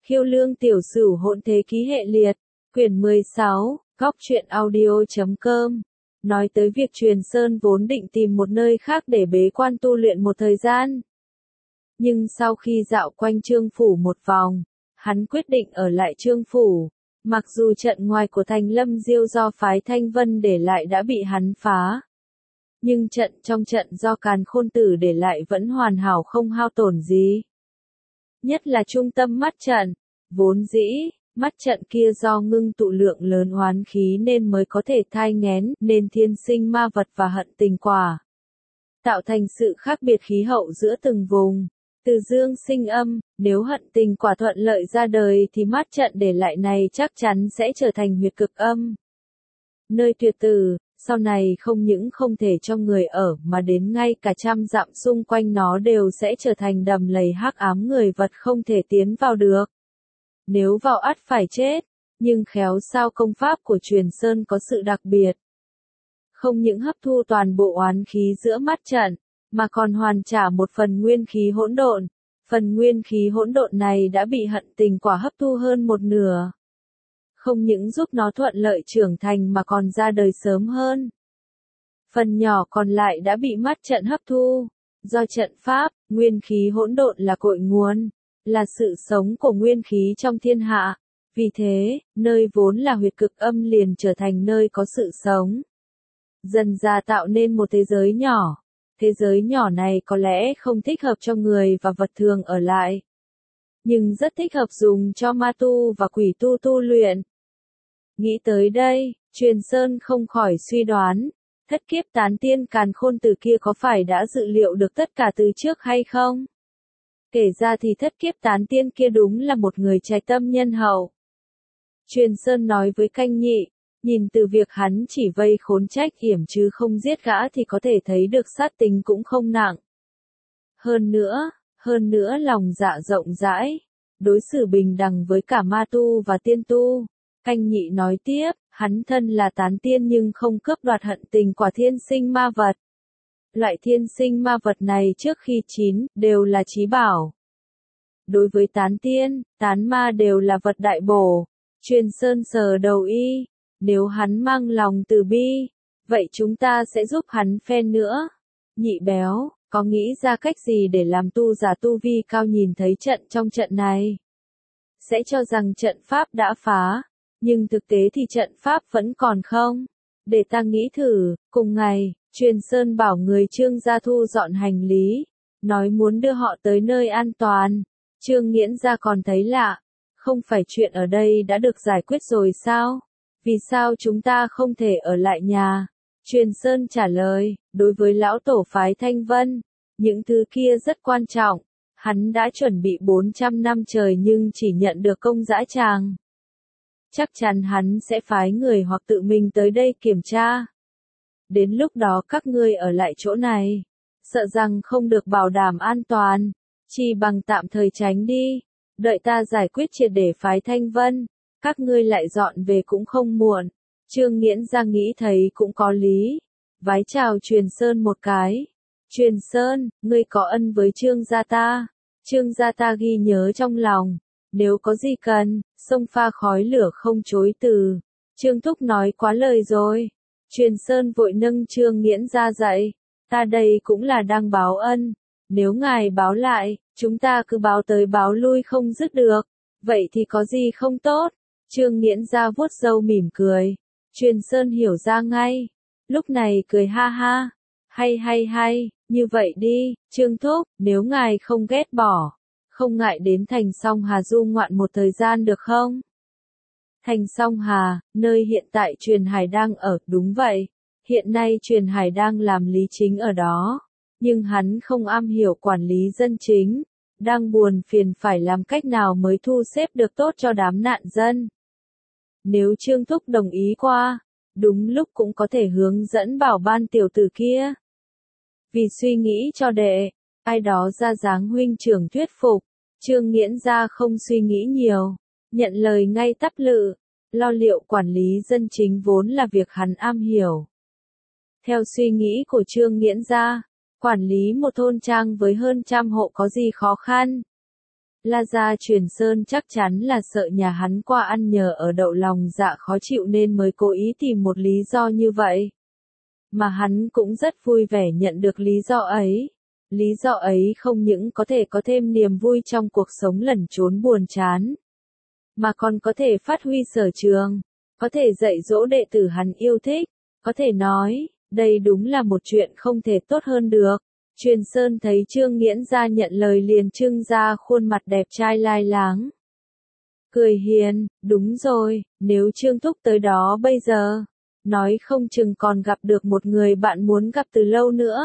Khiêu Lương Tiểu Sửu Hỗn Thế Ký Hệ Liệt, quyển 16, góc truyện audio.com. Nói tới việc Truyền Sơn vốn định tìm một nơi khác để bế quan tu luyện một thời gian. Nhưng sau khi dạo quanh Trương Phủ một vòng, hắn quyết định ở lại Trương Phủ. Mặc dù trận ngoài của Thành Lâm Diêu do phái Thanh Vân để lại đã bị hắn phá. Nhưng trận trong trận do Càn Khôn Tử để lại vẫn hoàn hảo không hao tổn gì. Nhất là trung tâm mắt trận, vốn dĩ, mắt trận kia do ngưng tụ lượng lớn oán khí nên mới có thể thai nghén nên thiên sinh ma vật và hận tình quả. Tạo thành sự khác biệt khí hậu giữa từng vùng. Từ dương sinh âm, nếu hận tình quả thuận lợi ra đời thì mắt trận để lại này chắc chắn sẽ trở thành huyệt cực âm. Nơi tuyệt tử, sau này không những không thể cho người ở mà đến ngay cả trăm dặm xung quanh nó đều sẽ trở thành đầm lầy hắc ám người vật không thể tiến vào được. Nếu vào ắt phải chết, nhưng khéo sao công pháp của Truyền Sơn có sự đặc biệt. Không những hấp thu toàn bộ oán khí giữa mắt trận, mà còn hoàn trả một phần nguyên khí hỗn độn. Phần nguyên khí hỗn độn này đã bị hận tình quả hấp thu hơn một nửa. Không những giúp nó thuận lợi trưởng thành mà còn ra đời sớm hơn. Phần nhỏ còn lại đã bị mắt trận hấp thu. Do trận pháp, nguyên khí hỗn độn là cội nguồn, là sự sống của nguyên khí trong thiên hạ. Vì thế, nơi vốn là huyệt cực âm liền trở thành nơi có sự sống. Dần ra tạo nên một thế giới nhỏ. Thế giới nhỏ này có lẽ không thích hợp cho người và vật thường ở lại. Nhưng rất thích hợp dùng cho ma tu và quỷ tu tu luyện. Nghĩ tới đây, Truyền Sơn không khỏi suy đoán, thất kiếp tán tiên Càn Khôn Tử kia có phải đã dự liệu được tất cả từ trước hay không? Kể ra thì thất kiếp tán tiên kia đúng là một người trái tâm nhân hậu. Truyền Sơn nói với Canh Nhị, nhìn từ việc hắn chỉ vây khốn Trách Yểm chứ không giết gã thì có thể thấy được sát tính cũng không nặng. Hơn nữa lòng dạ rộng rãi, đối xử bình đẳng với cả ma tu và tiên tu. Canh Nhị nói tiếp, hắn thân là tán tiên nhưng không cướp đoạt hận tình quả thiên sinh ma vật. Loại thiên sinh ma vật này trước khi chín, đều là chí bảo. Đối với tán tiên, tán ma đều là vật đại bổ. Truyền Sơn sờ đầu y, nếu hắn mang lòng từ bi, vậy chúng ta sẽ giúp hắn phen nữa. Nhị Béo, có nghĩ ra cách gì để làm tu giả tu vi cao nhìn thấy trận trong trận này? Sẽ cho rằng trận pháp đã phá, nhưng thực tế thì trận pháp vẫn còn không? Để ta nghĩ thử. Cùng ngày, Truyền Sơn bảo người Trương gia thu dọn hành lý, nói muốn đưa họ tới nơi an toàn. Trương Nghiễn gia còn thấy lạ, không phải chuyện ở đây đã được giải quyết rồi sao? Vì sao chúng ta không thể ở lại nhà? Truyền Sơn trả lời, đối với lão tổ phái Thanh Vân, những thứ kia rất quan trọng. Hắn đã chuẩn bị 400 năm trời nhưng chỉ nhận được công dã tràng. Chắc chắn hắn sẽ phái người hoặc tự mình tới đây kiểm tra. Đến lúc đó các ngươi ở lại chỗ này, sợ rằng không được bảo đảm an toàn, chỉ bằng tạm thời tránh đi, đợi ta giải quyết triệt để phái Thanh Vân, các ngươi lại dọn về cũng không muộn. Trương Nghiễn gia nghĩ thấy cũng có lý, vái chào Truyền Sơn một cái. Truyền Sơn, ngươi có ân với Trương gia ta, Trương gia ta ghi nhớ trong lòng, nếu có gì cần, sông pha khói lửa không chối từ. Trương Thúc nói quá lời rồi. Truyền Sơn vội nâng Trương Nghiễn gia dậy, ta đây cũng là đang báo ân, nếu ngài báo lại, chúng ta cứ báo tới báo lui không dứt được, vậy thì có gì không tốt? Trương Nghiễn gia vuốt râu mỉm cười. Truyền Sơn hiểu ra ngay, lúc này cười ha ha, hay, như vậy đi, Trương Thúc, nếu ngài không ghét bỏ, không ngại đến Thành Song Hà du ngoạn một thời gian được không? Thành Song Hà, nơi hiện tại Truyền Hải đang ở, đúng vậy, hiện nay Truyền Hải đang làm lý chính ở đó, nhưng hắn không am hiểu quản lý dân chính, đang buồn phiền phải làm cách nào mới thu xếp được tốt cho đám nạn dân. Nếu Trương Thúc đồng ý qua, đúng lúc cũng có thể hướng dẫn bảo ban tiểu tử kia. Vì suy nghĩ cho đệ, ai đó ra dáng huynh trưởng thuyết phục, Trương Nghiễn gia không suy nghĩ nhiều, nhận lời ngay tắp lự, lo liệu quản lý dân chính vốn là việc hắn am hiểu. Theo suy nghĩ của Trương Nghiễn gia, quản lý một thôn trang với hơn 100 hộ có gì khó khăn. La gia Truyền Sơn chắc chắn là sợ nhà hắn qua ăn nhờ ở đậu lòng dạ khó chịu nên mới cố ý tìm một lý do như vậy. Mà hắn cũng rất vui vẻ nhận được lý do ấy. Lý do ấy không những có thể có thêm niềm vui trong cuộc sống lẩn trốn buồn chán, mà còn có thể phát huy sở trường, có thể dạy dỗ đệ tử hắn yêu thích, có thể nói, đây đúng là một chuyện không thể tốt hơn được. Truyền Sơn thấy Trương Nghiễn Gia nhận lời liền trưng ra khuôn mặt đẹp trai lai láng. Cười hiền, đúng rồi, nếu Trương Thúc tới đó bây giờ, nói không chừng còn gặp được một người bạn muốn gặp từ lâu nữa.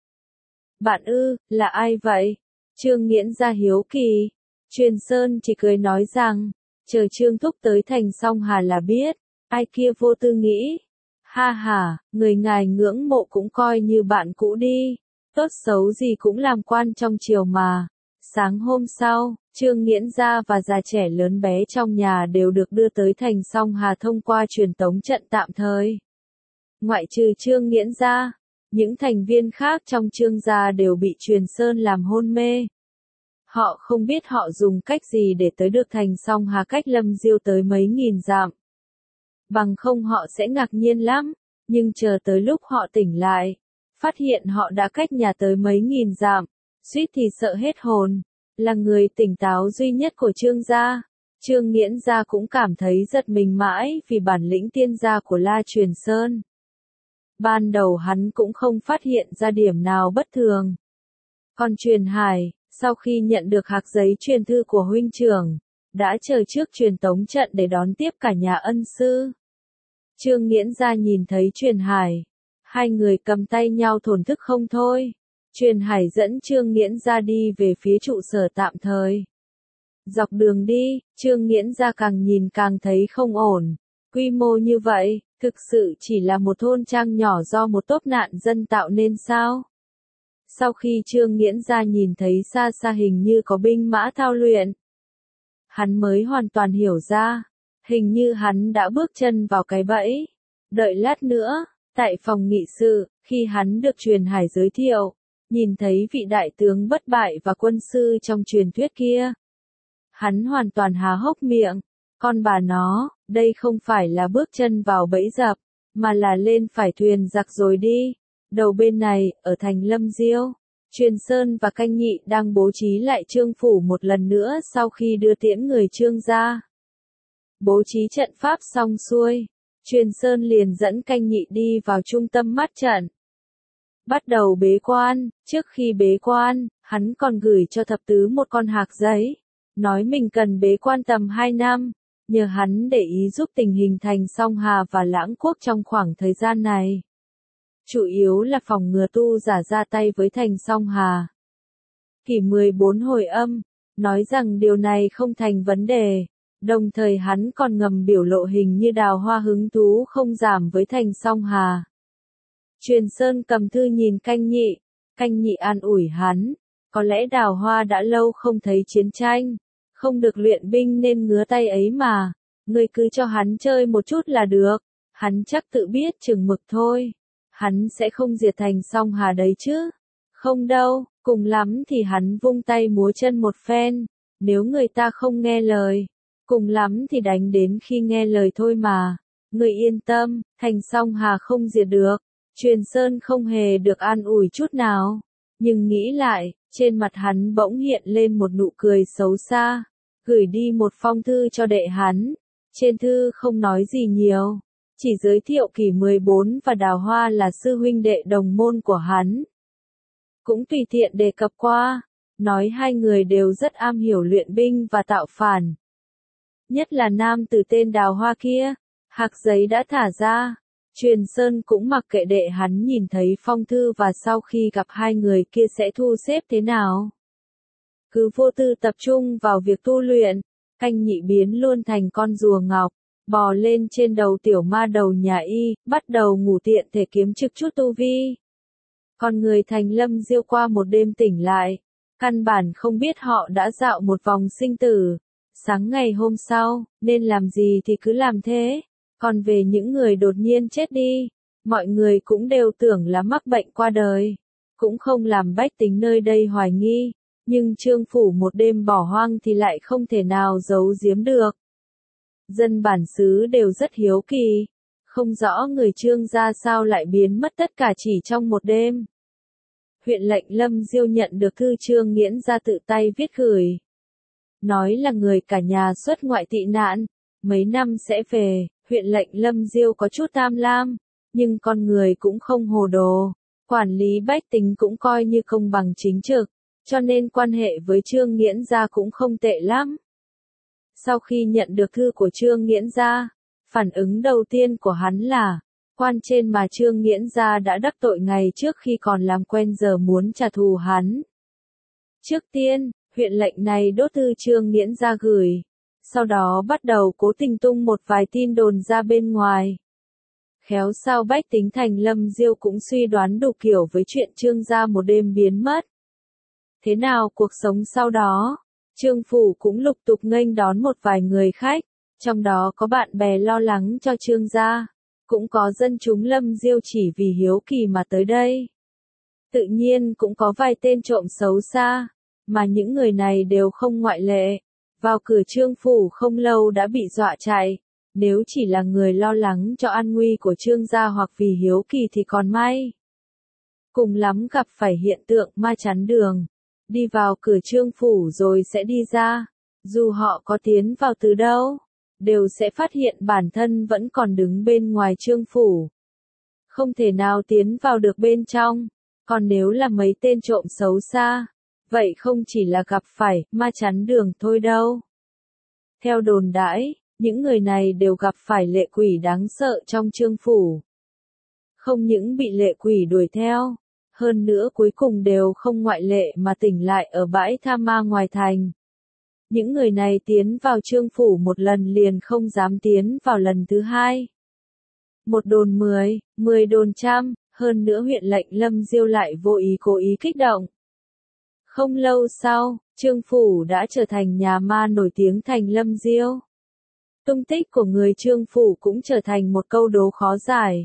Bạn ư, là ai vậy? Trương Nghiễn Gia hiếu kỳ. Truyền Sơn chỉ cười nói rằng, chờ Trương Thúc tới thành Song Hà là biết, ai kia Vô Tư nghĩ. Ha ha, người ngài ngưỡng mộ cũng coi như bạn cũ đi, tốt xấu gì cũng làm quan trong triều mà. Sáng hôm sau, Trương Nghiễn Gia và già trẻ lớn bé trong nhà đều được đưa tới thành Song Hà thông qua truyền tống trận tạm thời. Ngoại trừ Trương Nghiễn Gia, những thành viên khác trong Trương gia đều bị Truyền Sơn làm hôn mê. Họ không biết họ dùng cách gì để tới được thành Song Hà cách Lâm Diêu tới mấy nghìn dặm. Bằng không họ sẽ ngạc nhiên lắm, nhưng chờ tới lúc họ tỉnh lại, phát hiện họ đã cách nhà tới mấy nghìn dặm, suýt thì sợ hết hồn. Là người tỉnh táo duy nhất của Trương gia, Trương Nghiễn Gia cũng cảm thấy giật mình mãi vì bản lĩnh tiên gia của La Truyền Sơn. Ban đầu hắn cũng không phát hiện ra điểm nào bất thường. Còn Truyền Hải, sau khi nhận được hạc giấy truyền thư của huynh trưởng, đã chờ trước truyền tống trận để đón tiếp cả nhà ân sư. Trương Nghiễn Gia nhìn thấy Truyền Hải, hai người cầm tay nhau thổn thức không thôi. Truyền Hải dẫn Trương Nghiễn Gia đi về phía trụ sở tạm thời. Dọc đường đi, Trương Nghiễn Gia càng nhìn càng thấy không ổn. Quy mô như vậy, thực sự chỉ là một thôn trang nhỏ do một tốp nạn dân tạo nên sao? Sau khi Trương Nghiễn Gia nhìn thấy xa xa hình như có binh mã thao luyện, hắn mới hoàn toàn hiểu ra, hình như hắn đã bước chân vào cái bẫy. Đợi lát nữa, tại phòng nghị sự, khi hắn được Truyền Hải giới thiệu, nhìn thấy vị đại tướng bất bại và quân sư trong truyền thuyết kia, hắn hoàn toàn há hốc miệng. Con bà nó, đây không phải là bước chân vào bẫy dập, mà là lên phải thuyền giặc rồi đi. Đầu bên này, ở thành Lâm Diêu, Truyền Sơn và Canh Nhị đang bố trí lại Trương phủ một lần nữa sau khi đưa tiễn người Trương ra. Bố trí trận pháp xong xuôi, Truyền Sơn liền dẫn Canh Nhị đi vào trung tâm mắt trận. Bắt đầu bế quan, trước khi bế quan, hắn còn gửi cho thập tứ một con hạc giấy, nói mình cần bế quan tầm 2 năm, nhờ hắn để ý giúp tình hình thành Song Hà và Lãng Quốc trong khoảng thời gian này. Chủ yếu là phòng ngừa tu giả ra tay với thành Song Hà. Kỷ 14 hồi âm, nói rằng điều này không thành vấn đề, đồng thời hắn còn ngầm biểu lộ hình như Đào Hoa hứng thú không giảm với thành Song Hà. Truyền Sơn cầm thư nhìn Canh Nhị an ủi hắn, có lẽ Đào Hoa đã lâu không thấy chiến tranh, không được luyện binh nên ngứa tay ấy mà, ngươi cứ cho hắn chơi một chút là được, hắn chắc tự biết chừng mực thôi, hắn sẽ không diệt thành Song Hà đấy chứ, không đâu, cùng lắm thì hắn vung tay múa chân một phen, nếu người ta không nghe lời, cùng lắm thì đánh đến khi nghe lời thôi mà, ngươi yên tâm, thành Song Hà không diệt được. Truyền Sơn không hề được an ủi chút nào, nhưng nghĩ lại, trên mặt hắn bỗng hiện lên một nụ cười xấu xa, gửi đi một phong thư cho đệ hắn, trên thư không nói gì nhiều, chỉ giới thiệu Kỷ 14 và Đào Hoa là sư huynh đệ đồng môn của hắn. Cũng tùy tiện đề cập qua, nói hai người đều rất am hiểu luyện binh và tạo phản. Nhất là nam tử tên Đào Hoa kia, hạc giấy đã thả ra. Truyền Sơn cũng mặc kệ đệ hắn nhìn thấy phong thư và sau khi gặp hai người kia sẽ thu xếp thế nào. Cứ vô tư tập trung vào việc tu luyện, Canh Nhị biến luôn thành con rùa ngọc, bò lên trên đầu tiểu ma đầu nhà y, bắt đầu ngủ tiện thể kiếm trực chút tu vi. Còn người thành Lâm Diêu qua một đêm tỉnh lại, căn bản không biết họ đã dạo một vòng sinh tử. Sáng ngày hôm sau, nên làm gì thì cứ làm thế. Còn về những người đột nhiên chết đi, mọi người cũng đều tưởng là mắc bệnh qua đời, cũng không làm bách tính nơi đây hoài nghi, Nhưng Trương phủ một đêm bỏ hoang thì lại không thể nào giấu giếm được. Dân bản xứ đều rất hiếu kỳ, không rõ người Trương gia sao lại biến mất tất cả chỉ trong một đêm. Huyện lệnh Lâm Diêu nhận được thư Trương Nghiễn gia tự tay viết gửi. Nói là người cả nhà xuất ngoại tị nạn, mấy năm sẽ về. Huyện lệnh Lâm Diêu có chút tham lam, nhưng con người cũng không hồ đồ, quản lý bách tính cũng coi như công bằng chính trực, cho nên quan hệ với Trương Nghiễn gia cũng không tệ lắm. Sau khi nhận được thư của Trương Nghiễn gia, phản ứng đầu tiên của hắn là, quan trên mà Trương Nghiễn gia đã đắc tội ngày trước khi còn làm quen giờ muốn trả thù hắn. Trước tiên, huyện lệnh này đốt thư Trương Nghiễn gia gửi, sau đó bắt đầu cố tình tung một vài tin đồn ra bên ngoài. Khéo sao bách tính thành Lâm Diêu cũng suy đoán đủ kiểu với chuyện Trương gia một đêm biến mất. Thế nào cuộc sống sau đó? Trương phủ cũng lục tục nghênh đón một vài người khách, trong đó có bạn bè lo lắng cho Trương gia, cũng có dân chúng Lâm Diêu chỉ vì hiếu kỳ mà tới đây. Tự nhiên cũng có vài tên trộm xấu xa, mà những người này đều không ngoại lệ. Vào cửa Trương phủ không lâu đã bị dọa chạy, nếu chỉ là người lo lắng cho an nguy của Trương gia hoặc vì hiếu kỳ thì còn may. Cùng lắm gặp phải hiện tượng ma chắn đường, đi vào cửa Trương phủ rồi sẽ đi ra, dù họ có tiến vào từ đâu, đều sẽ phát hiện bản thân vẫn còn đứng bên ngoài Trương phủ. Không thể nào tiến vào được bên trong, còn nếu là mấy tên trộm xấu xa, vậy không chỉ là gặp phải ma chắn đường thôi đâu. Theo đồn đãi, những người này đều gặp phải lệ quỷ đáng sợ trong Trương phủ. Không những bị lệ quỷ đuổi theo, hơn nữa cuối cùng đều không ngoại lệ mà tỉnh lại ở bãi tha ma ngoài thành. Những người này tiến vào Trương phủ một lần liền không dám tiến vào lần thứ hai. Một đồn 10, 10 đồn trăm, hơn nữa huyện lệnh Lâm Diêu lại vô ý cố ý kích động. Không lâu sau, Trương phủ đã trở thành nhà ma nổi tiếng thành Lâm Diêu. Tung tích của người Trương phủ cũng trở thành một câu đố khó giải.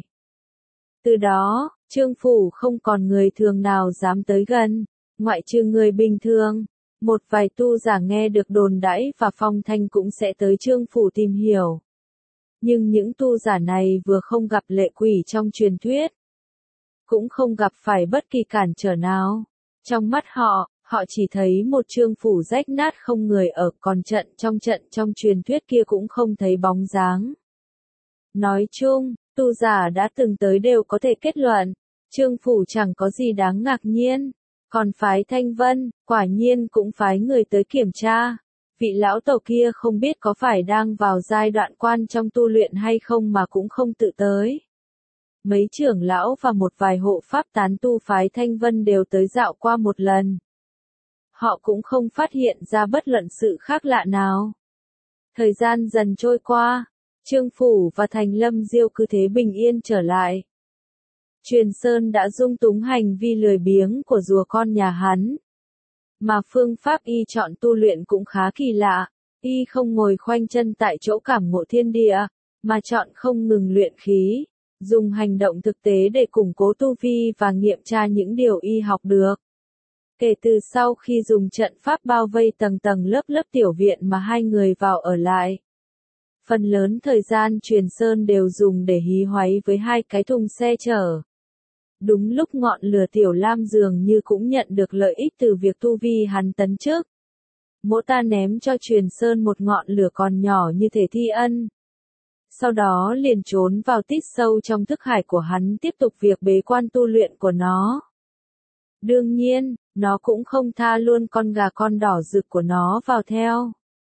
Từ đó, Trương phủ không còn người thường nào dám tới gần, ngoại trừ người bình thường. Một vài tu giả nghe được đồn đãi và phong thanh cũng sẽ tới Trương phủ tìm hiểu. Nhưng những tu giả này vừa không gặp lệ quỷ trong truyền thuyết, cũng không gặp phải bất kỳ cản trở nào. Trong mắt họ, họ chỉ thấy một Trương phủ rách nát không người ở, còn trận trong truyền thuyết kia cũng không thấy bóng dáng. Nói chung, tu giả đã từng tới đều có thể kết luận, Trương phủ chẳng có gì đáng ngạc nhiên. Còn phái Thanh Vân, quả nhiên cũng phái người tới kiểm tra. Vị lão tổ kia không biết có phải đang vào giai đoạn quan trong tu luyện hay không mà cũng không tự tới. Mấy trưởng lão và một vài hộ pháp tán tu phái Thanh Vân đều tới dạo qua một lần. Họ cũng không phát hiện ra bất luận sự khác lạ nào. Thời gian dần trôi qua, Trương phủ và thành Lâm Diêu cứ thế bình yên trở lại. Truyền Sơn đã dung túng hành vi lười biếng của rùa con nhà hắn. Mà phương pháp y chọn tu luyện cũng khá kỳ lạ, y không ngồi khoanh chân tại chỗ cảm ngộ thiên địa, mà chọn không ngừng luyện khí, dùng hành động thực tế để củng cố tu vi và nghiệm tra những điều y học được. Kể từ sau khi dùng trận pháp bao vây tầng tầng lớp lớp tiểu viện mà hai người vào ở lại, phần lớn thời gian Truyền Sơn đều dùng để hí hoáy với hai cái thùng xe chở. Đúng lúc ngọn lửa Tiểu Lam dường như cũng nhận được lợi ích từ việc tu vi hắn tấn chức. Mỗ ta ném cho Truyền Sơn một ngọn lửa còn nhỏ như thể thi ân. Sau đó liền trốn vào tít sâu trong thức hải của hắn tiếp tục việc bế quan tu luyện của nó. Đương nhiên, nó cũng không tha luôn con gà con đỏ rực của nó vào theo.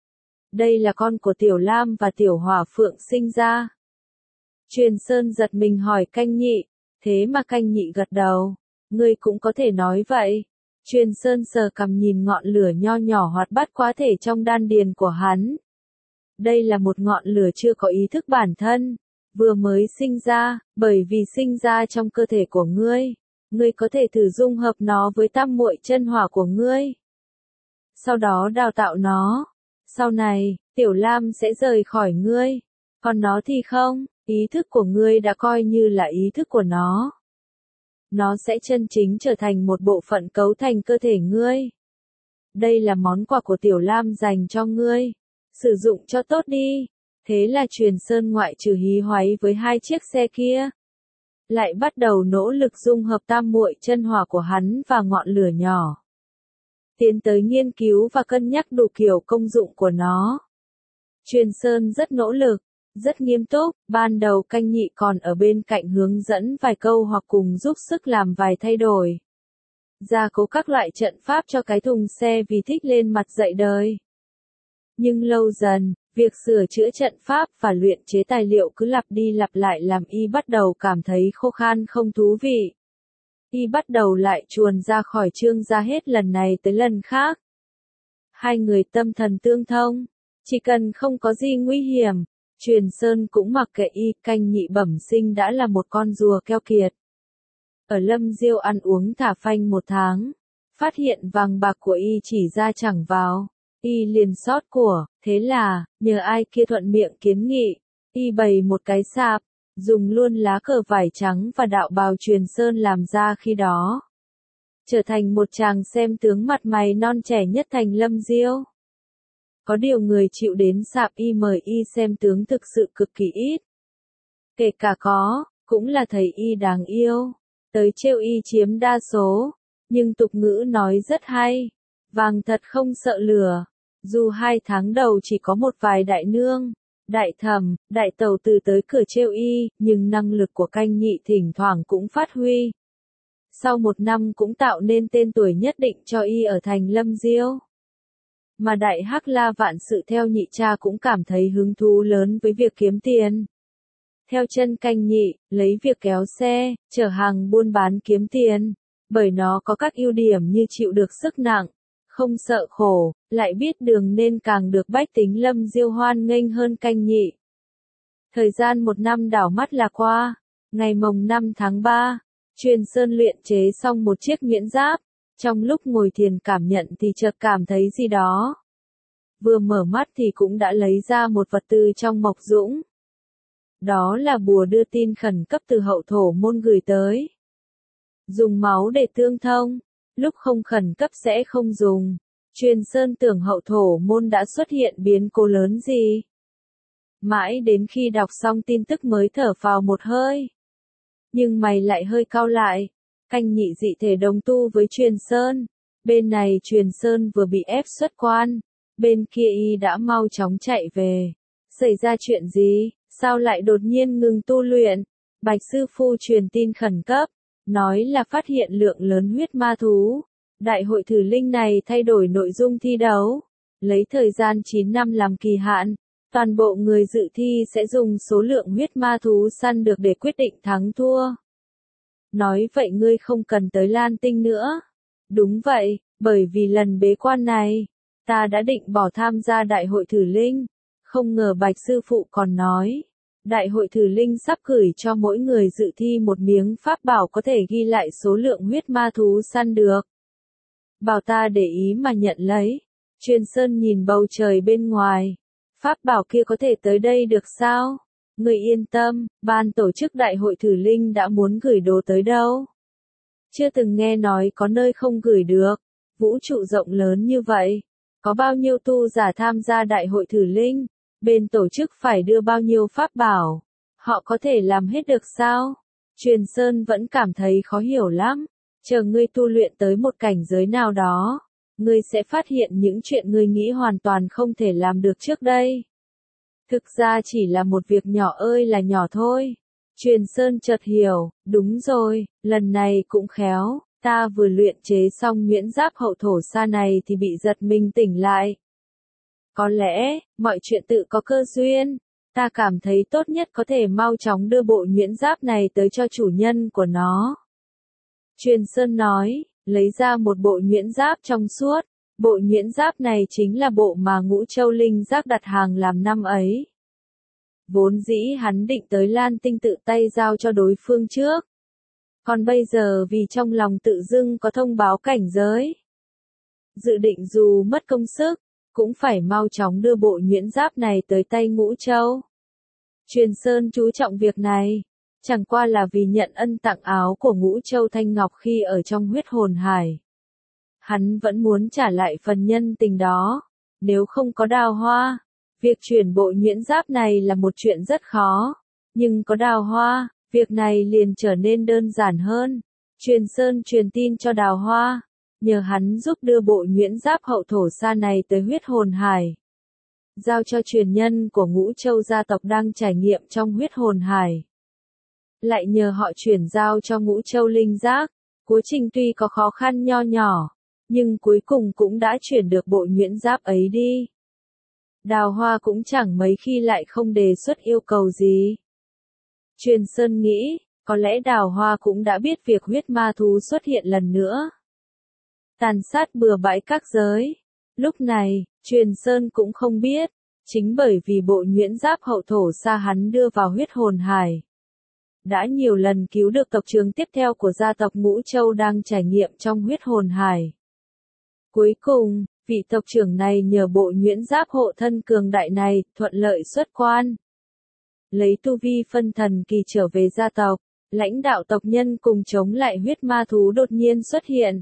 Đây là con của Tiểu Lam và Tiểu Hỏa Phượng sinh ra. Truyền Sơn giật mình hỏi Canh Nhị. Thế mà Canh Nhị gật đầu, ngươi cũng có thể nói vậy. Truyền Sơn sờ cằm nhìn ngọn lửa nho nhỏ hoạt bát quá thể trong đan điền của hắn. Đây là một ngọn lửa chưa có ý thức bản thân, vừa mới sinh ra, bởi vì sinh ra trong cơ thể của ngươi. Ngươi có thể thử dung hợp nó với tam muội chân hỏa của ngươi. Sau đó đào tạo nó. Sau này, Tiểu Lam sẽ rời khỏi ngươi. Còn nó thì không. Ý thức của ngươi đã coi như là ý thức của nó. Nó sẽ chân chính trở thành một bộ phận cấu thành cơ thể ngươi. đây là món quà của Tiểu Lam dành cho ngươi. Sử dụng cho tốt đi. Thế là Truyền Sơn ngoại trừ hí hoáy với hai chiếc xe kia, lại bắt đầu nỗ lực dung hợp tam muội chân hỏa của hắn và ngọn lửa nhỏ, tiến tới nghiên cứu và cân nhắc đủ kiểu công dụng của nó. Truyền Sơn rất nỗ lực, rất nghiêm túc, ban đầu Canh Nhị còn ở bên cạnh hướng dẫn vài câu hoặc cùng giúp sức làm vài thay đổi, gia cố các loại trận pháp cho cái thùng xe vì thích lên mặt dạy đời. Nhưng lâu dần, việc sửa chữa trận pháp và luyện chế tài liệu cứ lặp đi lặp lại làm y bắt đầu cảm thấy khô khan không thú vị. Y bắt đầu lại chuồn ra khỏi Trương gia hết lần này tới lần khác. Hai người tâm thần tương thông, chỉ cần không có gì nguy hiểm, Truyền Sơn cũng mặc kệ y. Canh Nhị bẩm sinh đã là một con rùa keo kiệt. Ở Lâm Diêu ăn uống thả phanh 1 tháng, phát hiện vàng bạc của y chỉ ra chẳng vào, y liền xót của, thế là, nhờ ai kia thuận miệng kiến nghị, y bày một cái sạp, dùng luôn lá cờ vải trắng và đạo bào Truyền Sơn làm ra khi đó, trở thành một chàng xem tướng mặt mày non trẻ nhất thành Lâm Diêu. Có điều người chịu đến sạp y mời y xem tướng thực sự cực kỳ ít. Kể cả có, cũng là thầy y đáng yêu, tới trêu y chiếm đa số, nhưng tục ngữ nói rất hay, vàng thật không sợ lửa. Dù 2 tháng đầu chỉ có một vài đại nương, đại thẩm, đại tẩu từ tới cửa trêu y, nhưng năng lực của Canh Nhị thỉnh thoảng cũng phát huy. Sau 1 năm cũng tạo nên tên tuổi nhất định cho y ở thành Lâm Diêu. Mà đại Hắc La vạn sự theo nhị cha cũng cảm thấy hứng thú lớn với việc kiếm tiền. Theo chân Canh Nhị, lấy việc kéo xe, chở hàng buôn bán kiếm tiền, bởi nó có các ưu điểm như chịu được sức nặng, không sợ khổ, lại biết đường nên càng được bách tính Lâm Diêu hoan nghênh hơn Canh Nhị. Thời gian 1 năm đảo mắt là qua, ngày mồng 5 tháng 3, Truyền Sơn luyện chế xong một chiếc miễn giáp, trong lúc ngồi thiền cảm nhận thì chợt cảm thấy gì đó. Vừa mở mắt thì cũng đã lấy ra một vật từ trong mộc dũng. Đó là bùa đưa tin khẩn cấp từ Hậu Thổ môn gửi tới. Dùng máu để tương thông, lúc không khẩn cấp sẽ không dùng. Truyền Sơn tưởng Hậu Thổ môn đã xuất hiện biến cố lớn gì. Mãi đến khi đọc xong tin tức mới thở phào một hơi. Nhưng mày lại hơi cau lại. Canh Nhị dị thể đồng tu với Truyền Sơn. Bên này Truyền Sơn vừa bị ép xuất quan, bên kia y đã mau chóng chạy về. Xảy ra chuyện gì? Sao lại đột nhiên ngừng tu luyện? Bạch sư phụ truyền tin khẩn cấp, nói là phát hiện lượng lớn huyết ma thú. Đại hội thử linh này thay đổi nội dung thi đấu, lấy thời gian 9 năm làm kỳ hạn. Toàn bộ người dự thi sẽ dùng số lượng huyết ma thú săn được để quyết định thắng thua. Nói vậy ngươi không cần tới Lan Tinh nữa. Đúng vậy, bởi vì lần bế quan này, ta đã định bỏ tham gia đại hội thử linh. Không ngờ Bạch sư phụ còn nói, đại hội thử linh sắp gửi cho mỗi người dự thi một miếng pháp bảo có thể ghi lại số lượng huyết ma thú săn được. Bảo ta để ý mà nhận lấy. Truyền Sơn nhìn bầu trời bên ngoài. Pháp bảo kia có thể tới đây được sao? Người yên tâm, ban tổ chức đại hội thử linh đã muốn gửi đồ tới đâu. Chưa từng nghe nói có nơi không gửi được. Vũ trụ rộng lớn như vậy. Có bao nhiêu tu giả tham gia đại hội thử linh? Bên tổ chức phải đưa bao nhiêu pháp bảo? Họ có thể làm hết được sao? Truyền Sơn vẫn cảm thấy khó hiểu lắm. Chờ ngươi tu luyện tới một cảnh giới nào đó, ngươi sẽ phát hiện những chuyện ngươi nghĩ hoàn toàn không thể làm được trước đây. Thực ra chỉ là một việc nhỏ ơi là nhỏ thôi. Truyền Sơn chợt hiểu, đúng rồi, lần này cũng khéo, ta vừa luyện chế xong miễn giáp hậu thổ sa này thì bị giật mình tỉnh lại. Có lẽ, mọi chuyện tự có cơ duyên. Ta cảm thấy tốt nhất có thể mau chóng đưa bộ nhuyễn giáp này tới cho chủ nhân của nó. Truyền Sơn nói, lấy ra một bộ nhuyễn giáp trong suốt. Bộ nhuyễn giáp này chính là bộ mà Ngũ Châu Linh Giác đặt hàng làm năm ấy. Vốn dĩ hắn định tới Lan Tinh tự tay giao cho đối phương trước. Còn bây giờ vì trong lòng tự dưng có thông báo cảnh giới. Dự định dù mất công sức, cũng phải mau chóng đưa bộ nhuyễn giáp này tới tay Ngũ Châu. Truyền Sơn chú trọng việc này, chẳng qua là vì nhận ân tặng áo của Ngũ Châu Thanh Ngọc khi ở trong huyết hồn hải. Hắn vẫn muốn trả lại phần nhân tình đó. Nếu không có Đào Hoa, việc chuyển bộ nhuyễn giáp này là một chuyện rất khó. Nhưng có Đào Hoa, việc này liền trở nên đơn giản hơn. Truyền Sơn truyền tin cho Đào Hoa, nhờ hắn giúp đưa bộ nhuyễn giáp hậu thổ sa này tới huyết hồn hải. Giao cho truyền nhân của Ngũ Châu gia tộc đang trải nghiệm trong huyết hồn hải. Lại nhờ họ chuyển giao cho Ngũ Châu linh giác. Quá trình tuy có khó khăn nho nhỏ, nhưng cuối cùng cũng đã chuyển được bộ nhuyễn giáp ấy đi. Đào Hoa cũng chẳng mấy khi lại không đề xuất yêu cầu gì. Truyền Sơn nghĩ, có lẽ Đào Hoa cũng đã biết việc huyết ma thú xuất hiện lần nữa. Tàn sát bừa bãi các giới. Lúc này, Truyền Sơn cũng không biết, chính bởi vì bộ nhuyễn giáp hậu thổ sa hắn đưa vào huyết hồn hải. Đã nhiều lần cứu được tộc trưởng tiếp theo của gia tộc Ngũ Châu đang trải nghiệm trong huyết hồn hải. Cuối cùng, vị tộc trưởng này nhờ bộ nhuyễn giáp hộ thân cường đại này, thuận lợi xuất quan. Lấy tu vi phân thần kỳ trở về gia tộc, lãnh đạo tộc nhân cùng chống lại huyết ma thú đột nhiên xuất hiện.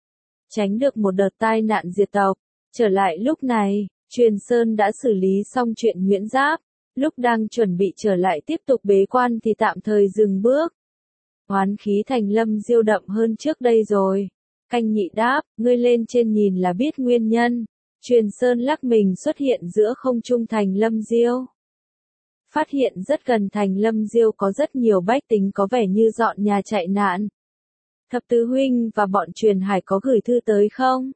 Tránh được một đợt tai nạn diệt tộc, trở lại lúc này, Truyền Sơn đã xử lý xong chuyện nhuyễn giáp. Lúc đang chuẩn bị trở lại tiếp tục bế quan thì tạm thời dừng bước. Oán khí Thành Lâm Diêu đậm hơn trước đây rồi. Canh Nhị đáp, ngươi lên trên nhìn là biết nguyên nhân. Truyền Sơn lắc mình xuất hiện giữa không trung Thành Lâm Diêu. Phát hiện rất gần Thành Lâm Diêu có rất nhiều bách tính có vẻ như dọn nhà chạy nạn. Thập tứ huynh và bọn Truyền Hải có gửi thư tới không?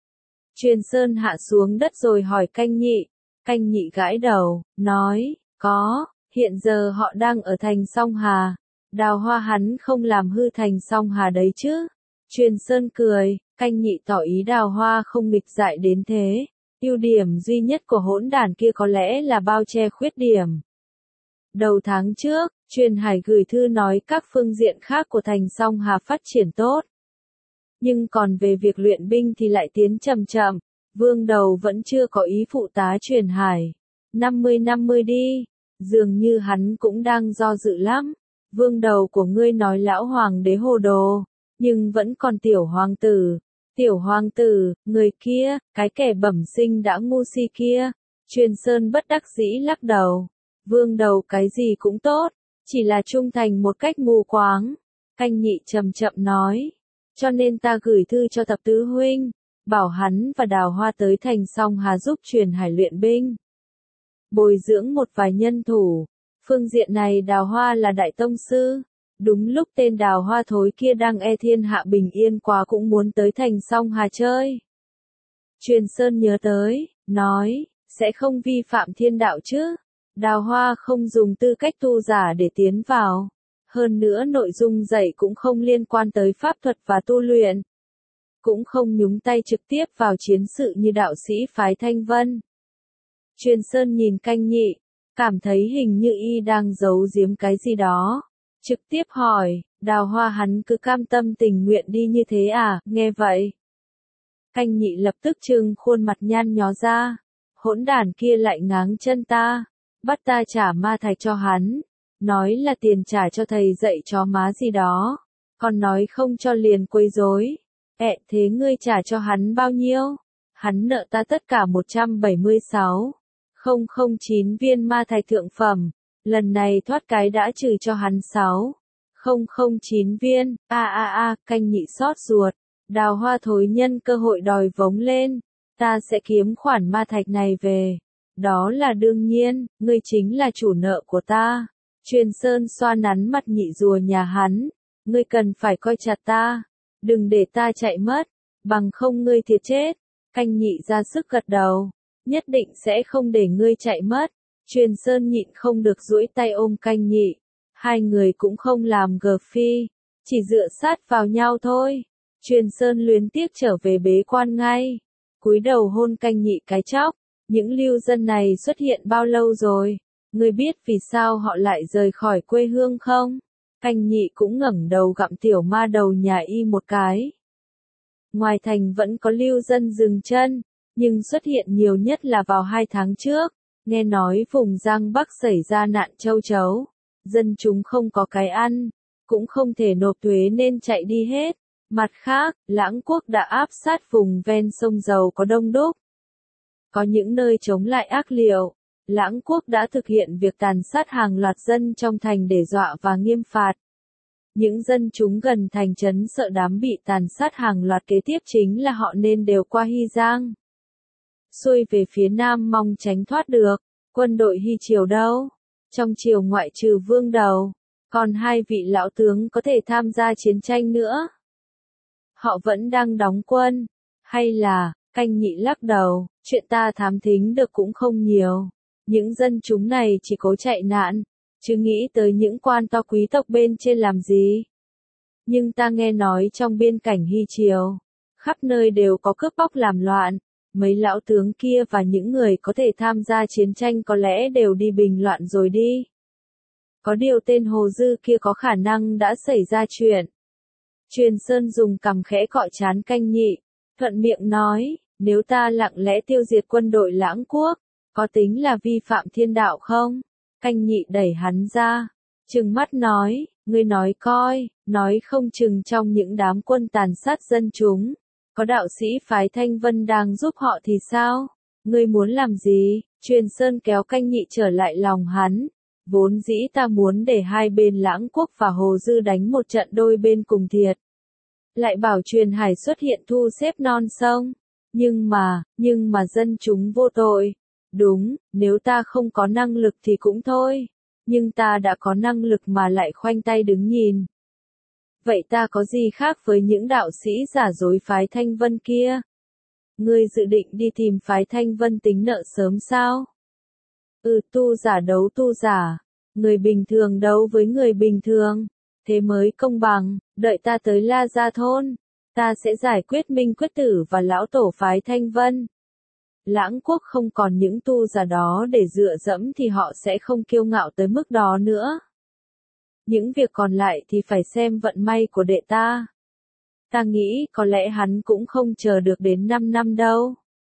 Truyền Sơn hạ xuống đất rồi hỏi Canh Nhị. Canh Nhị gãi đầu, nói, có, hiện giờ họ đang ở thành Song Hà. Đào Hoa hắn không làm hư thành Song Hà đấy chứ. Truyền Sơn cười, Canh Nhị tỏ ý Đào Hoa không nghịch dại đến thế. Ưu điểm duy nhất của hỗn đản kia có lẽ là bao che khuyết điểm. Đầu tháng trước, Truyền Hải gửi thư nói các phương diện khác của thành Song Hà phát triển tốt. Nhưng còn về việc luyện binh thì lại tiến chậm chậm. Vương Đầu vẫn chưa có ý phụ tá Truyền Hải. 50-50 đi. Dường như hắn cũng đang do dự lắm. Vương Đầu của ngươi nói lão hoàng đế hồ đồ. Nhưng vẫn còn tiểu hoàng tử. Tiểu hoàng tử, người kia, cái kẻ bẩm sinh đã ngu si kia. Truyền Sơn bất đắc dĩ lắc đầu. Vương Đầu cái gì cũng tốt. Chỉ là trung thành một cách mù quáng. Canh Nhị chậm chậm nói. Cho nên ta gửi thư cho thập tứ huynh. Bảo hắn và Đào Hoa tới thành Song Hà giúp Truyền Hải luyện binh. Bồi dưỡng một vài nhân thủ. Phương diện này Đào Hoa là đại tông sư. Đúng lúc tên Đào Hoa thối kia đang thiên hạ bình yên quá cũng muốn tới thành Song Hà chơi. Truyền Sơn nhớ tới, nói, sẽ không vi phạm thiên đạo chứ. Đào Hoa không dùng tư cách tu giả để tiến vào. Hơn nữa nội dung dạy cũng không liên quan tới pháp thuật và tu luyện. Cũng không nhúng tay trực tiếp vào chiến sự như đạo sĩ phái Thanh Vân. Truyền Sơn nhìn Canh Nhị, cảm thấy hình như y đang giấu giếm cái gì đó. Trực tiếp hỏi, Đào Hoa hắn cứ cam tâm tình nguyện đi như thế à, nghe vậy. Canh Nhị lập tức trừng khuôn mặt nhăn nhó ra. Hỗn đản kia lại ngáng chân ta, bắt ta trả ma thạch cho hắn. Nói là tiền trả cho thầy dạy chó má gì đó. Còn nói không cho liền quấy rối. Thế ngươi trả cho hắn bao nhiêu? Hắn nợ ta tất cả 176,009 viên ma thạch thượng phẩm. Lần này thoát cái đã trừ cho hắn 6,009 viên. Canh Nhị xót ruột. Đào Hoa thối nhân cơ hội đòi vống lên. Ta sẽ kiếm khoản ma thạch này về. Đó là đương nhiên, ngươi chính là chủ nợ của ta. Truyền Sơn xoa nắn mặt Nhị rùa nhà hắn. Ngươi cần phải coi chặt ta. Đừng để ta chạy mất. Bằng không ngươi thiệt chết. Canh Nhị ra sức gật đầu. Nhất định sẽ không để ngươi chạy mất. Truyền Sơn nhịn không được duỗi tay ôm Canh Nhị. Hai người cũng không làm gờ phi. Chỉ dựa sát vào nhau thôi. Truyền Sơn luyến tiếc trở về bế quan ngay. Cúi đầu hôn Canh Nhị cái chóc. Những lưu dân này xuất hiện bao lâu rồi? Ngươi biết vì sao họ lại rời khỏi quê hương không? Canh Nhị cũng ngẩng đầu gặm tiểu ma đầu nhà y một cái. Ngoài thành vẫn có lưu dân dừng chân, nhưng xuất hiện nhiều nhất là vào 2 tháng trước. Nghe nói vùng Giang Bắc xảy ra nạn châu chấu. Dân chúng không có cái ăn, cũng không thể nộp thuế nên chạy đi hết. Mặt khác, Lãng Quốc đã áp sát vùng ven sông giàu có đông đúc. Có những nơi chống lại ác liệu, Lãng Quốc đã thực hiện việc tàn sát hàng loạt dân trong thành để dọa và nghiêm phạt. Những dân chúng gần thành trấn sợ đám bị tàn sát hàng loạt kế tiếp chính là họ nên đều qua Hy Giang. Xuôi về phía nam mong tránh thoát được, quân đội Hy Triều đâu? Trong triều ngoại trừ Vương Đầu, còn hai vị lão tướng có thể tham gia chiến tranh nữa. Họ vẫn đang đóng quân, hay là, Canh Nhị lắc đầu, chuyện ta thám thính được cũng không nhiều. Những dân chúng này chỉ cố chạy nạn, chứ nghĩ tới những quan to quý tộc bên trên làm gì. Nhưng ta nghe nói trong biên cảnh Hy Triều, khắp nơi đều có cướp bóc làm loạn, mấy lão tướng kia và những người có thể tham gia chiến tranh có lẽ đều đi bình loạn rồi đi. Có điều tên Hồ Dư kia có khả năng đã xảy ra chuyện. Truyền Sơn dùng cằm khẽ cọ trán Canh Nhị, thuận miệng nói, nếu ta lặng lẽ tiêu diệt quân đội Lãng Quốc, có tính là vi phạm thiên đạo không? Canh Nhị đẩy hắn ra, trừng mắt nói, ngươi nói coi, nói không chừng trong những đám quân tàn sát dân chúng, có đạo sĩ phái Thanh Vân đang giúp họ thì sao? Ngươi muốn làm gì? Truyền Sơn kéo Canh Nhị trở lại lòng hắn. Vốn dĩ ta muốn để hai bên Lãng Quốc và Hồ Dư đánh một trận đôi bên cùng thiệt. Lại bảo Truyền Hải xuất hiện thu xếp non sông. Nhưng mà dân chúng vô tội. Đúng, nếu ta không có năng lực thì cũng thôi. Nhưng ta đã có năng lực mà lại khoanh tay đứng nhìn. Vậy ta có gì khác với những đạo sĩ giả dối phái Thanh Vân kia? Ngươi dự định đi tìm phái Thanh Vân tính nợ sớm sao? Tu giả đấu tu giả. Người bình thường đấu với người bình thường. Thế mới công bằng, đợi ta tới La Gia Thôn. Ta sẽ giải quyết Minh Quyết Tử và lão tổ phái Thanh Vân. Lãng Quốc không còn những tu giả đó để dựa dẫm thì họ sẽ không kiêu ngạo tới mức đó nữa. Những việc còn lại thì phải xem vận may của đệ ta. Ta nghĩ có lẽ hắn cũng không chờ được đến 5 năm đâu.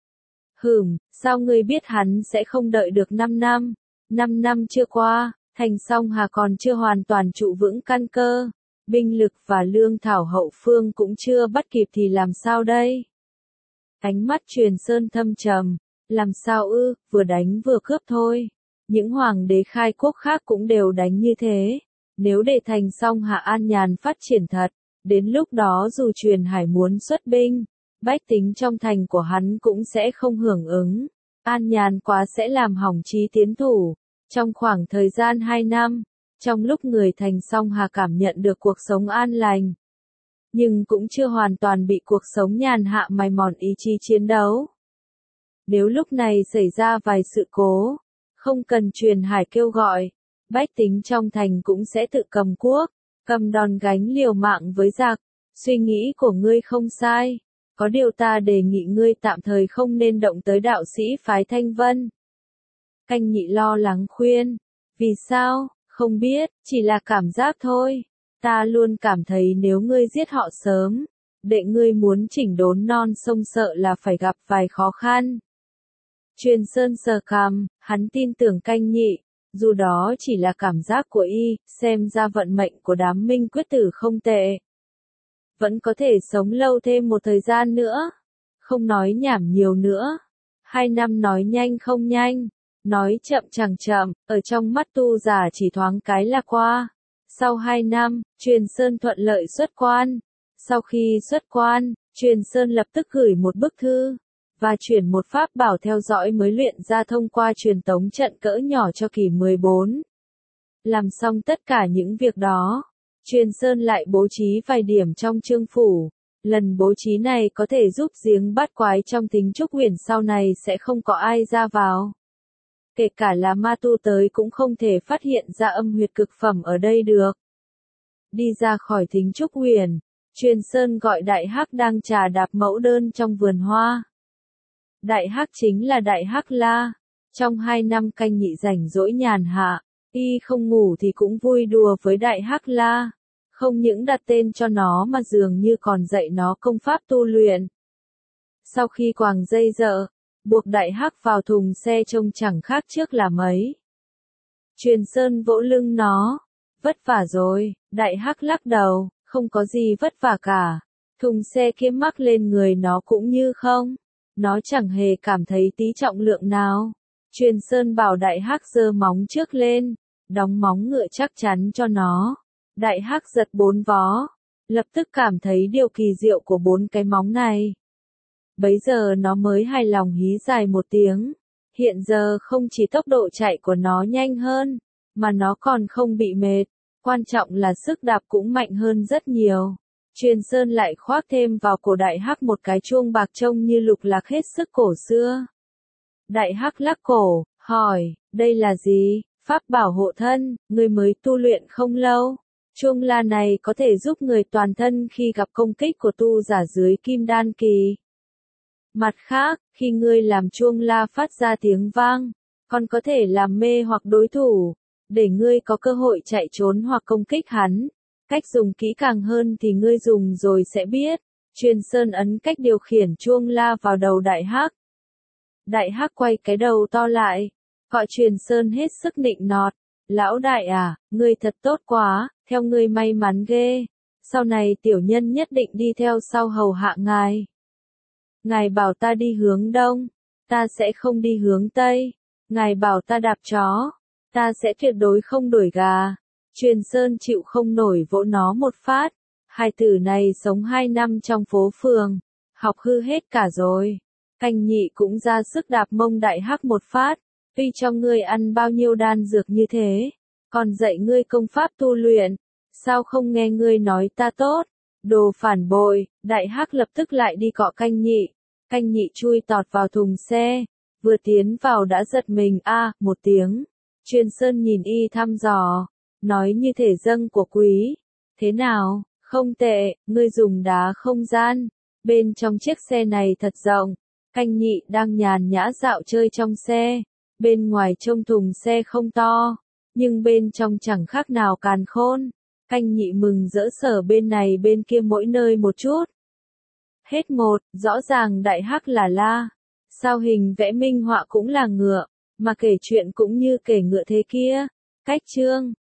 Sao ngươi biết hắn sẽ không đợi được 5 năm? 5 năm chưa qua, thành Song Hà còn chưa hoàn toàn trụ vững căn cơ. Binh lực và lương thảo hậu phương cũng chưa bắt kịp thì làm sao đây? Ánh mắt Truyền Sơn thâm trầm, làm sao vừa đánh vừa cướp thôi. Những hoàng đế khai quốc khác cũng đều đánh như thế. Nếu để thành Song Hà an nhàn phát triển thật, đến lúc đó dù Truyền Hải muốn xuất binh, bách tính trong thành của hắn cũng sẽ không hưởng ứng. An nhàn quá sẽ làm hỏng chí tiến thủ. Trong khoảng thời gian 2 năm, trong lúc người thành Song Hà cảm nhận được cuộc sống an lành, nhưng cũng chưa hoàn toàn bị cuộc sống nhàn hạ mài mòn ý chí chiến đấu. Nếu lúc này xảy ra vài sự cố, không cần Truyền Hải kêu gọi, bách tính trong thành cũng sẽ tự cầm cuốc, cầm đòn gánh liều mạng với giặc. Suy nghĩ của ngươi không sai, có điều ta đề nghị ngươi tạm thời không nên động tới đạo sĩ phái Thanh Vân. Canh Nhị lo lắng khuyên, vì sao, không biết, chỉ là cảm giác thôi. Ta luôn cảm thấy nếu ngươi giết họ sớm, đệ ngươi muốn chỉnh đốn non sông sợ là phải gặp vài khó khăn. Truyền Sơn sờ cằm, hắn tin tưởng Canh Nhị, dù đó chỉ là cảm giác của y, xem ra vận mệnh của đám Minh Quyết Tử không tệ. Vẫn có thể sống lâu thêm một thời gian nữa. Không nói nhảm nhiều nữa. 2 năm nói nhanh không nhanh, nói chậm chẳng chậm, ở trong mắt tu giả chỉ thoáng cái là qua. Sau 2 năm, Truyền Sơn thuận lợi xuất quan. Sau khi xuất quan, Truyền Sơn lập tức gửi một bức thư, và chuyển một pháp bảo theo dõi mới luyện ra thông qua truyền tống trận cỡ nhỏ cho kỳ 14. Làm xong tất cả những việc đó, Truyền Sơn lại bố trí vài điểm trong chương phủ. Lần bố trí này có thể giúp giếng bát quái trong Tính Trúc Huyền sau này sẽ không có ai ra vào. Kể cả là ma tu tới cũng không thể phát hiện ra âm huyệt cực phẩm ở đây được. Đi ra khỏi Tính Trúc Huyền, Truyền Sơn gọi Đại Hắc đang trà đạp mẫu đơn trong vườn hoa. Đại Hắc chính là Đại Hắc La. Trong 2 năm Canh Nhị rảnh rỗi nhàn hạ, y không ngủ thì cũng vui đùa với Đại Hắc La. Không những đặt tên cho nó mà dường như còn dạy nó công pháp tu luyện. Sau khi quàng dây dợ, buộc Đại Hắc vào thùng xe trông chẳng khác trước là mấy. Truyền Sơn vỗ lưng nó. Vất vả rồi, Đại Hắc lắc đầu, không có gì vất vả cả. Thùng xe kia mắc lên người nó cũng như không. Nó chẳng hề cảm thấy tí trọng lượng nào. Truyền Sơn bảo Đại Hắc giơ móng trước lên, đóng móng ngựa chắc chắn cho nó. Đại Hắc giật 4 vó, lập tức cảm thấy điều kỳ diệu của 4 cái móng này. Bấy giờ nó mới hài lòng hí dài một tiếng. Hiện giờ không chỉ tốc độ chạy của nó nhanh hơn, mà nó còn không bị mệt. Quan trọng là sức đạp cũng mạnh hơn rất nhiều. Truyền Sơn lại khoác thêm vào cổ Đại Hắc một cái chuông bạc trông như lục lạc hết sức cổ xưa. Đại Hắc lắc cổ, hỏi, đây là gì? Pháp bảo hộ thân, người mới tu luyện không lâu. Chuông la này có thể giúp người toàn thân khi gặp công kích của tu giả dưới kim đan kỳ. Mặt khác, khi ngươi làm chuông la phát ra tiếng vang, còn có thể làm mê hoặc đối thủ, để ngươi có cơ hội chạy trốn hoặc công kích hắn. Cách dùng kỹ càng hơn thì ngươi dùng rồi sẽ biết. Truyền Sơn ấn cách điều khiển chuông la vào đầu Đại Hắc. Đại Hắc quay cái đầu to lại, gọi Truyền Sơn hết sức nịnh nọt. Lão đại à, ngươi thật tốt quá, theo ngươi may mắn ghê. Sau này tiểu nhân nhất định đi theo sau hầu hạ ngài. Ngài bảo ta đi hướng đông, ta sẽ không đi hướng tây. Ngài bảo ta đạp chó, ta sẽ tuyệt đối không đuổi gà. Truyền Sơn chịu không nổi vỗ nó một phát. Hai tử này sống 2 năm trong phố phường, học hư hết cả rồi. Canh nhị cũng ra sức đạp mông Đại Hắc một phát. Tuy cho ngươi ăn bao nhiêu đan dược như thế, còn dạy ngươi công pháp tu luyện, sao không nghe ngươi nói ta tốt? Đồ phản bội. Đại Hắc lập tức lại đi cọ canh nhị. Canh nhị chui tọt vào thùng xe, vừa tiến vào đã giật mình một tiếng. Truyền Sơn nhìn y thăm dò, nói như thể dâng của quý. Thế nào, không tệ, ngươi dùng đá không gian. Bên trong chiếc xe này thật rộng. Canh nhị đang nhàn nhã dạo chơi trong xe. Bên ngoài trông thùng xe không to, nhưng bên trong chẳng khác nào càn khôn. Canh nhị mừng rỡ sở bên này bên kia mỗi nơi một chút. Hết một, rõ ràng Đại Hắc là la. Sao hình vẽ minh họa cũng là ngựa, mà kể chuyện cũng như kể ngựa thế kia. Cách chương